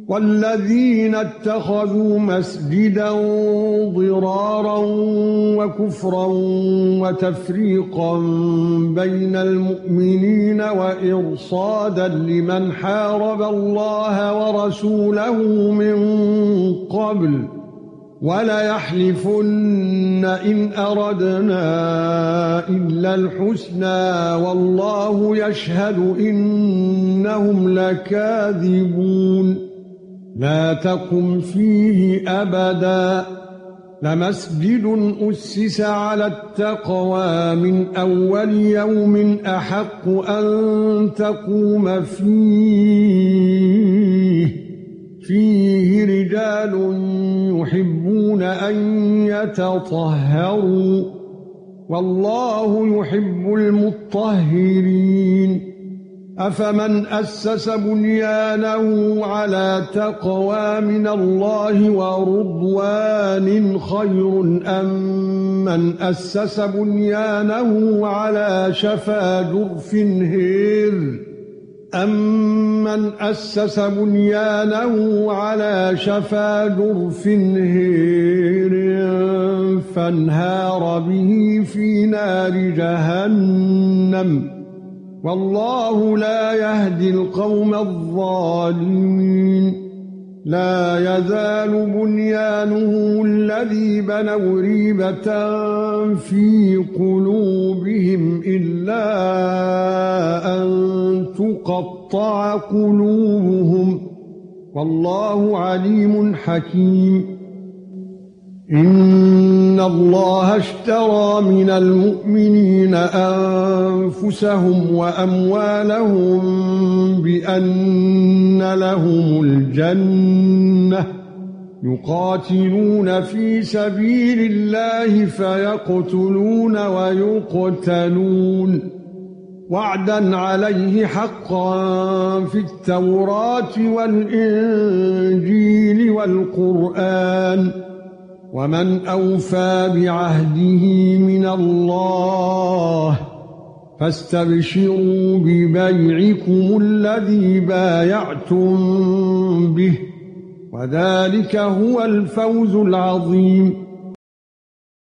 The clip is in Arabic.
والذين اتخذوا مسجدا ضرارا وكفرا وتفريقا بين المؤمنين وإرصادا لمن حارب الله ورسوله من قبل ولا يحلفن إن أردنا إلا الحسنى والله يشهد إنهم لكاذبون لا تقم فيه أبدا لمسجد أسس على التقوى من أول يوم أحق أن تقوم فيه رجال يحبون أن يتطهروا والله يحب المطهرين أفمن أسس بنيانه على تقوى من الله ورضوان خير أم من أسس بنيانه على شفا جرف هير أَمَّنْ أَسَّسَ بُنْيَانَهُ عَلَى شَفَا جُرْفٍ هِيرٍ فَانْهَارَ بِهِ فِي نَارِ جَهَنَّمَ وَاللَّهُ لَا يَهْدِي الْقَوْمَ الظَّالِمِينَ لا يزال بنيانه الذي بنوا ريبة في قلوبهم إلا أن تقطع قلوبهم والله عليم حكيم إن الله اشترى من المؤمنين أنفسهم وأموالهم بأن لهم الجنة يقاتلون في سبيل الله فيقتلون ويقتلون وعدا عليه حقا في التوراة والإنجيل والقرآن ومن أوفى بعهده من الله فاستبشروا ببيعكم الذي بايعتم به وذلك هو الفوز العظيم